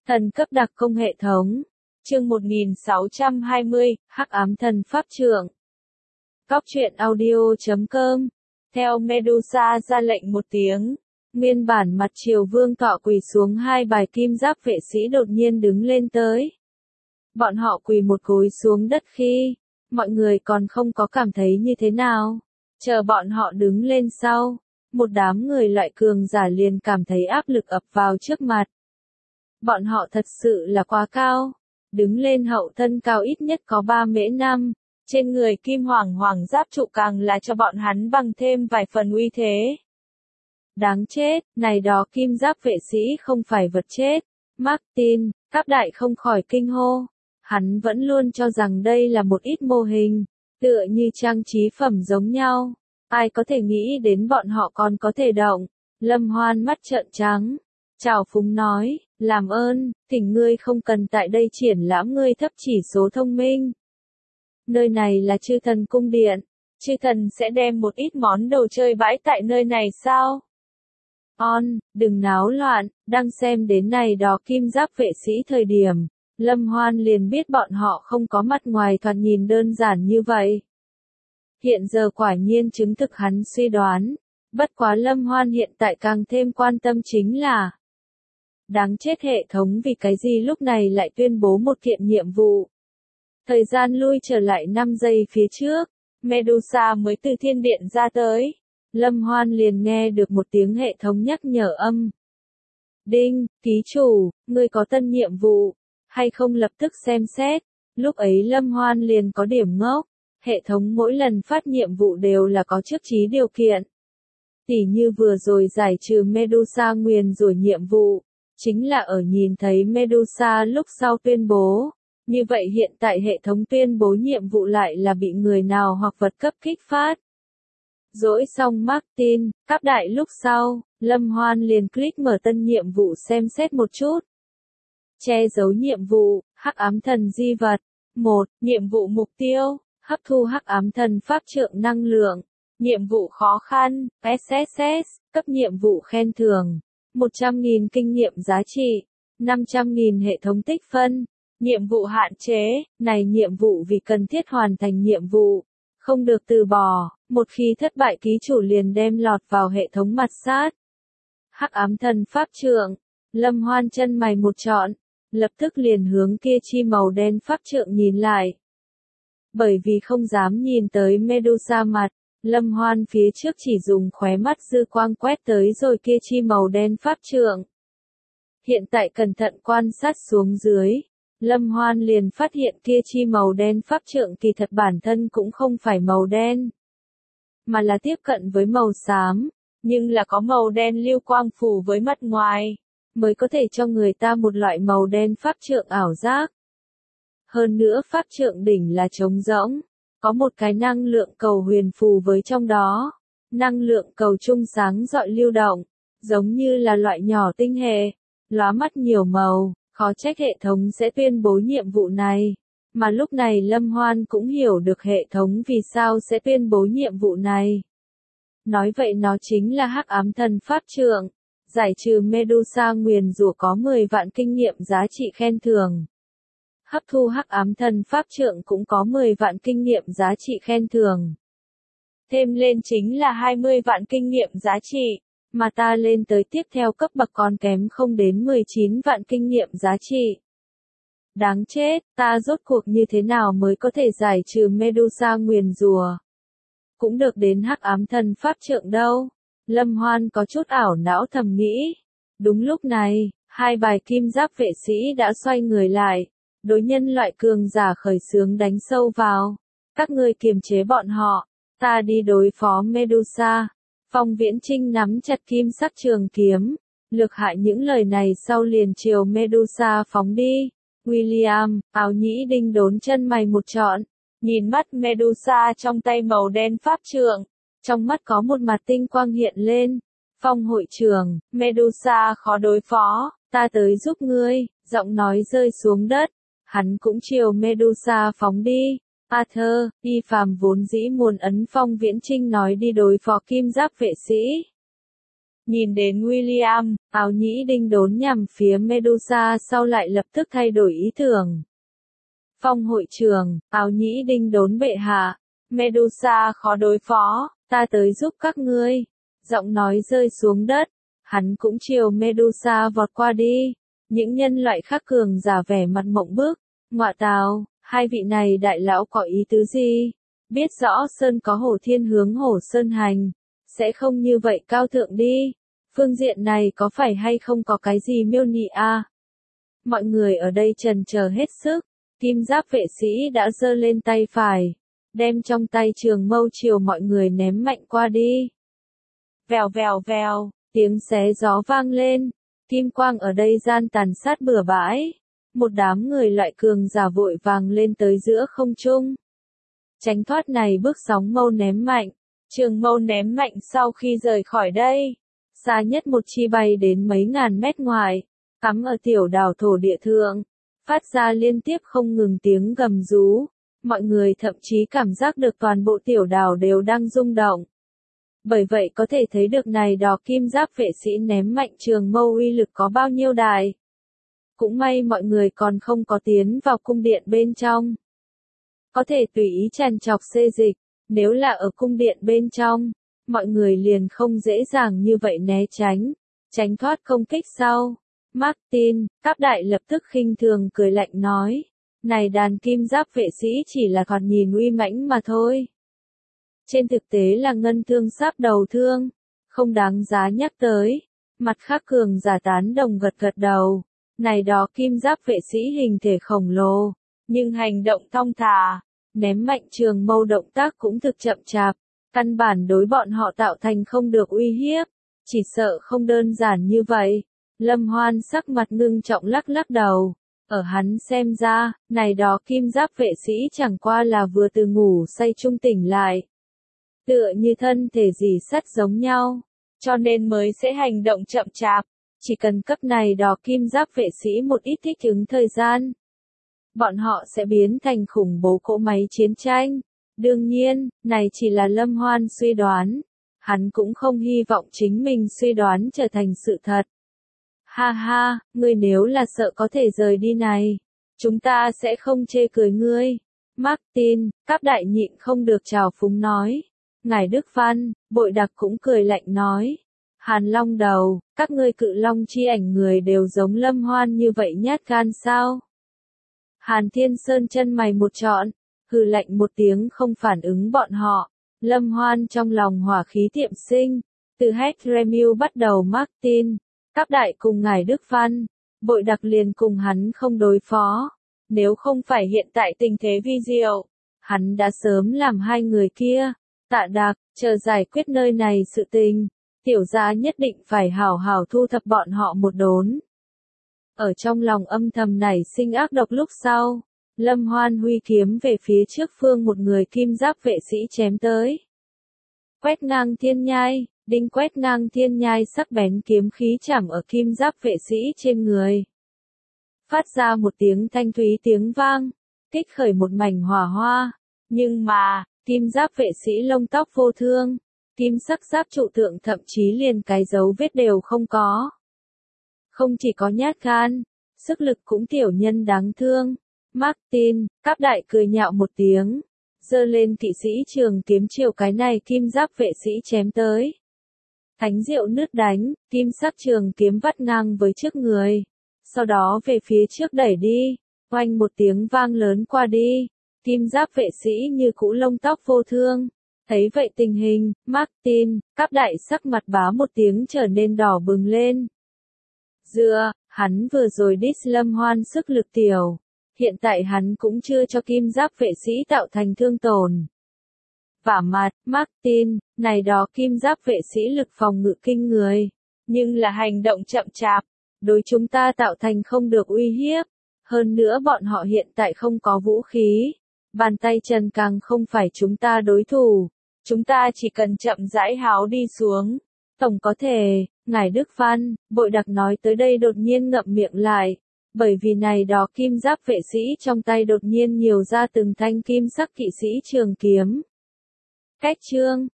Thần cấp đặc công hệ thống. Chương 1620, Hắc ám thần pháp trượng. Cóc truyện audio.com. Theo Medusa ra lệnh một tiếng, nguyên bản mặt Triều Vương tọa quỳ xuống, hai bài kim giáp vệ sĩ đột nhiên đứng lên tới. Bọn họ quỳ một gối xuống đất khi mọi người còn không có cảm thấy như thế nào. Chờ bọn họ đứng lên sau, một đám người loại cường giả liền cảm thấy áp lực ập vào trước mặt. Bọn họ thật sự là quá cao. Đứng lên hậu thân cao ít nhất có 3 mễ 5, trên người kim hoàng giáp trụ càng là cho bọn hắn bằng thêm vài phần uy thế. Đáng chết, này đó kim giáp vệ sĩ không phải vật chết. Martin, Cáp Đại không khỏi kinh hô. Hắn vẫn luôn cho rằng đây là một ít mô hình, tựa như trang trí phẩm giống nhau. Ai có thể nghĩ đến bọn họ còn có thể động. Lâm Hoan mắt trợn trắng, chào phúng nói, làm ơn, thỉnh ngươi không cần tại đây triển lãm ngươi thấp chỉ số thông minh. Nơi này là chư thần cung điện, chư thần sẽ đem một ít món đồ chơi bãi tại nơi này sao? Đừng náo loạn, đang xem đến này đó kim giáp vệ sĩ thời điểm, Lâm Hoan liền biết bọn họ không có mặt ngoài thoạt nhìn đơn giản như vậy. Hiện giờ quả nhiên chứng thực hắn suy đoán, bất quá Lâm Hoan hiện tại càng thêm quan tâm chính là đáng chết, hệ thống vì cái gì lúc này lại tuyên bố một kiện nhiệm vụ. Thời gian lui trở lại 5 giây phía trước, Medusa mới từ thiên điện ra tới. Lâm Hoan liền nghe được một tiếng hệ thống nhắc nhở âm. Đinh, ký chủ, ngươi có tân nhiệm vụ, hay không lập tức xem xét. Lúc ấy Lâm Hoan liền có điểm ngốc, hệ thống mỗi lần phát nhiệm vụ đều là có trước trí điều kiện. Tỉ như vừa rồi giải trừ Medusa nguyền rủa nhiệm vụ, chính là ở nhìn thấy Medusa lúc sau tuyên bố. Như vậy hiện tại hệ thống tuyên bố nhiệm vụ lại là bị người nào hoặc vật cấp kích phát. Dỗi xong Martin, Cáp Đại lúc sau, Lâm Hoan liền click mở tân nhiệm vụ xem xét một chút. Che giấu nhiệm vụ, Hắc ám thần di vật. 1. Nhiệm vụ mục tiêu, hấp thu Hắc ám thần pháp trượng năng lượng. Nhiệm vụ khó khăn, SSS, cấp nhiệm vụ khen thưởng. 100.000 kinh nghiệm giá trị, 500.000 hệ thống tích phân. Nhiệm vụ hạn chế, này nhiệm vụ vì cần thiết hoàn thành nhiệm vụ, không được từ bỏ, một khi thất bại ký chủ liền đem lọt vào hệ thống mặt sát. Hắc ám thần pháp trượng, Lâm Hoan chân mày một trọn, lập tức liền hướng kia chi màu đen pháp trượng nhìn lại. Bởi vì không dám nhìn tới Medusa mặt, Lâm Hoan phía trước chỉ dùng khóe mắt dư quang quét tới rồi kia chi màu đen pháp trượng. Hiện tại cẩn thận quan sát xuống dưới, Lâm Hoan liền phát hiện kia chi màu đen pháp trượng kỳ thật bản thân cũng không phải màu đen, mà là tiếp cận với màu xám, nhưng là có màu đen lưu quang phủ với mặt ngoài, mới có thể cho người ta một loại màu đen pháp trượng ảo giác. Hơn nữa pháp trượng đỉnh là trống rỗng, có một cái năng lượng cầu huyền phù với trong đó, năng lượng cầu trung sáng rọi lưu động, giống như là loại nhỏ tinh hệ, lóa mắt nhiều màu. Khó trách hệ thống sẽ tuyên bố nhiệm vụ này, mà lúc này Lâm Hoan cũng hiểu được hệ thống vì sao sẽ tuyên bố nhiệm vụ này. Nói vậy nó chính là Hắc ám thần pháp trượng, giải trừ Medusa nguyền rủa có 10 vạn kinh nghiệm giá trị khen thưởng. Hấp thu Hắc ám thần pháp trượng cũng có 10 vạn kinh nghiệm giá trị khen thưởng. Thêm lên chính là 20 vạn kinh nghiệm giá trị. Mà ta lên tới tiếp theo cấp bậc còn kém không đến 19 vạn kinh nghiệm giá trị. Đáng chết, ta rốt cuộc như thế nào mới có thể giải trừ Medusa nguyền rủa? Cũng được đến Hắc ám thần pháp trượng đâu. Lâm Hoan có chút ảo não thầm nghĩ. Đúng lúc này, hai bài kim giáp vệ sĩ đã xoay người lại, đối nhân loại cường giả khởi xướng đánh sâu vào. Các ngươi kiềm chế bọn họ, ta đi đối phó Medusa. Phong Viễn Trinh nắm chặt kim sắc trường kiếm, lược hại những lời này sau liền chiều Medusa phóng đi. William, áo nhĩ đinh đốn chân mày một trọn, nhìn mắt Medusa trong tay màu đen pháp trượng, trong mắt có một mặt tinh quang hiện lên. Phong hội trưởng, Medusa khó đối phó, ta tới giúp ngươi, giọng nói rơi xuống đất, hắn cũng chiều Medusa phóng đi. Arthur, Y Phàm vốn dĩ muốn ấn Phong Viễn Trinh nói đi đối phó kim giáp vệ sĩ. Nhìn đến William, áo nhĩ đinh đốn nhằm phía Medusa sau lại lập tức thay đổi ý tưởng. Phong hội trưởng, áo nhĩ đinh đốn bệ hạ, Medusa khó đối phó, ta tới giúp các ngươi. Giọng nói rơi xuống đất, hắn cũng chiều Medusa vọt qua đi. Những nhân loại khác cường giả vẻ mặt mộng bức, ngọa tào, hai vị này đại lão có ý tứ gì? Biết rõ Sơn có Hổ Thiên hướng Hổ Sơn hành, sẽ không như vậy cao thượng đi. Phương diện này có phải hay không có cái gì miêu nhị a? Mọi người ở đây trần chờ hết sức, kim giáp vệ sĩ đã giơ lên tay phải, đem trong tay trường mâu chiều mọi người ném mạnh qua đi. Vèo vèo vèo, tiếng xé gió vang lên, kim quang ở đây gian tàn sát bừa bãi. Một đám người loại cường giả vội vàng lên tới giữa không trung. Tránh thoát này bước sóng mâu ném mạnh, trường mâu ném mạnh sau khi rời khỏi đây. Xa nhất một chi bay đến mấy ngàn mét ngoài, cắm ở tiểu đảo thổ địa thượng, phát ra liên tiếp không ngừng tiếng gầm rú. Mọi người thậm chí cảm giác được toàn bộ tiểu đảo đều đang rung động. Bởi vậy có thể thấy được này đỏ kim giáp vệ sĩ ném mạnh trường mâu uy lực có bao nhiêu đại. Cũng may mọi người còn không có tiến vào cung điện bên trong. Có thể tùy ý tràn trọc xê dịch, nếu là ở cung điện bên trong, mọi người liền không dễ dàng như vậy né tránh thoát công kích sau. Martin, Cáp Đại lập tức khinh thường cười lạnh nói, này đàn kim giáp vệ sĩ chỉ là thoạt nhìn uy mãnh mà thôi. Trên thực tế là ngân thương sáp đầu thương, không đáng giá nhắc tới. Mặt khác cường giả tán đồng gật gật đầu, này đó kim giáp vệ sĩ hình thể khổng lồ, nhưng hành động thong thả, ném mạnh trường mâu động tác cũng thực chậm chạp, căn bản đối bọn họ tạo thành không được uy hiếp, chỉ sợ không đơn giản như vậy. Lâm Hoan sắc mặt ngưng trọng lắc lắc đầu, ở hắn xem ra, này đó kim giáp vệ sĩ chẳng qua là vừa từ ngủ say trung tỉnh lại. Tựa như thân thể dì sắt giống nhau, cho nên mới sẽ hành động chậm chạp, chỉ cần cấp này đỏ kim giáp vệ sĩ một ít thích ứng thời gian. Bọn họ sẽ biến thành khủng bố cỗ máy chiến tranh. Đương nhiên, này chỉ là Lâm Hoan suy đoán. Hắn cũng không hy vọng chính mình suy đoán trở thành sự thật. Ha ha, ngươi nếu là sợ có thể rời đi này, chúng ta sẽ không chê cười ngươi. Martin, Cáp Đại nhịn không được trào phúng nói. Ngài Đức Văn, Bội Đặc cũng cười lạnh nói. Hàn Long đầu, các ngươi cự long chi ảnh người đều giống Lâm Hoan như vậy nhát gan sao? Hàn Thiên Sơn chân mày một trọn, hừ lạnh một tiếng không phản ứng bọn họ. Lâm Hoan trong lòng hỏa khí tiệm sinh, từ Hedremiu bắt đầu Martin, Cáp Đại cùng ngài Đức Văn, Bội Đặc liền cùng hắn không đối phó. Nếu không phải hiện tại tình thế vi diệu, hắn đã sớm làm hai người kia. Tạ Đạc, chờ giải quyết nơi này sự tình, tiểu gia nhất định phải hảo hảo thu thập bọn họ một đốn. Ở trong lòng âm thầm nảy sinh ác độc lúc sau, Lâm Hoan huy kiếm về phía trước phương một người kim giáp vệ sĩ chém tới. Quét ngang thiên nhai, đinh quét ngang thiên nhai sắc bén kiếm khí chạm ở kim giáp vệ sĩ trên người. Phát ra một tiếng thanh thúy tiếng vang, kích khởi một mảnh hỏa hoa, nhưng mà, kim giáp vệ sĩ lông tóc vô thương, kim sắc giáp trụ thượng thậm chí liền cái dấu vết đều không có. Không chỉ có nhát gan, sức lực cũng tiểu nhân đáng thương. Martin, Cáp Đại cười nhạo một tiếng, giơ lên kỵ sĩ trường kiếm chiều cái này kim giáp vệ sĩ chém tới. Thánh diệu nứt đánh, kim sắc trường kiếm vắt ngang với trước người, sau đó về phía trước đẩy đi, oanh một tiếng vang lớn qua đi. Kim giáp vệ sĩ như cũ lông tóc vô thương. Thấy vậy tình hình, Martin, Cáp Đại sắc mặt bá một tiếng trở nên đỏ bừng lên. Dựa, hắn vừa rồi diss Lâm Hoan sức lực tiểu. Hiện tại hắn cũng chưa cho kim giáp vệ sĩ tạo thành thương tổn. Vả mặt, Martin, này đó kim giáp vệ sĩ lực phòng ngự kinh người. Nhưng là hành động chậm chạp, đối chúng ta tạo thành không được uy hiếp. Hơn nữa bọn họ hiện tại không có vũ khí. Bàn tay chân càng không phải chúng ta đối thủ, chúng ta chỉ cần chậm rãi háo đi xuống. Tổng có thể, ngài Đức Văn, Bội Đặc nói tới đây đột nhiên ngậm miệng lại, bởi vì này đó kim giáp vệ sĩ trong tay đột nhiên nhiều ra từng thanh kim sắc kỵ sĩ trường kiếm. Cách chương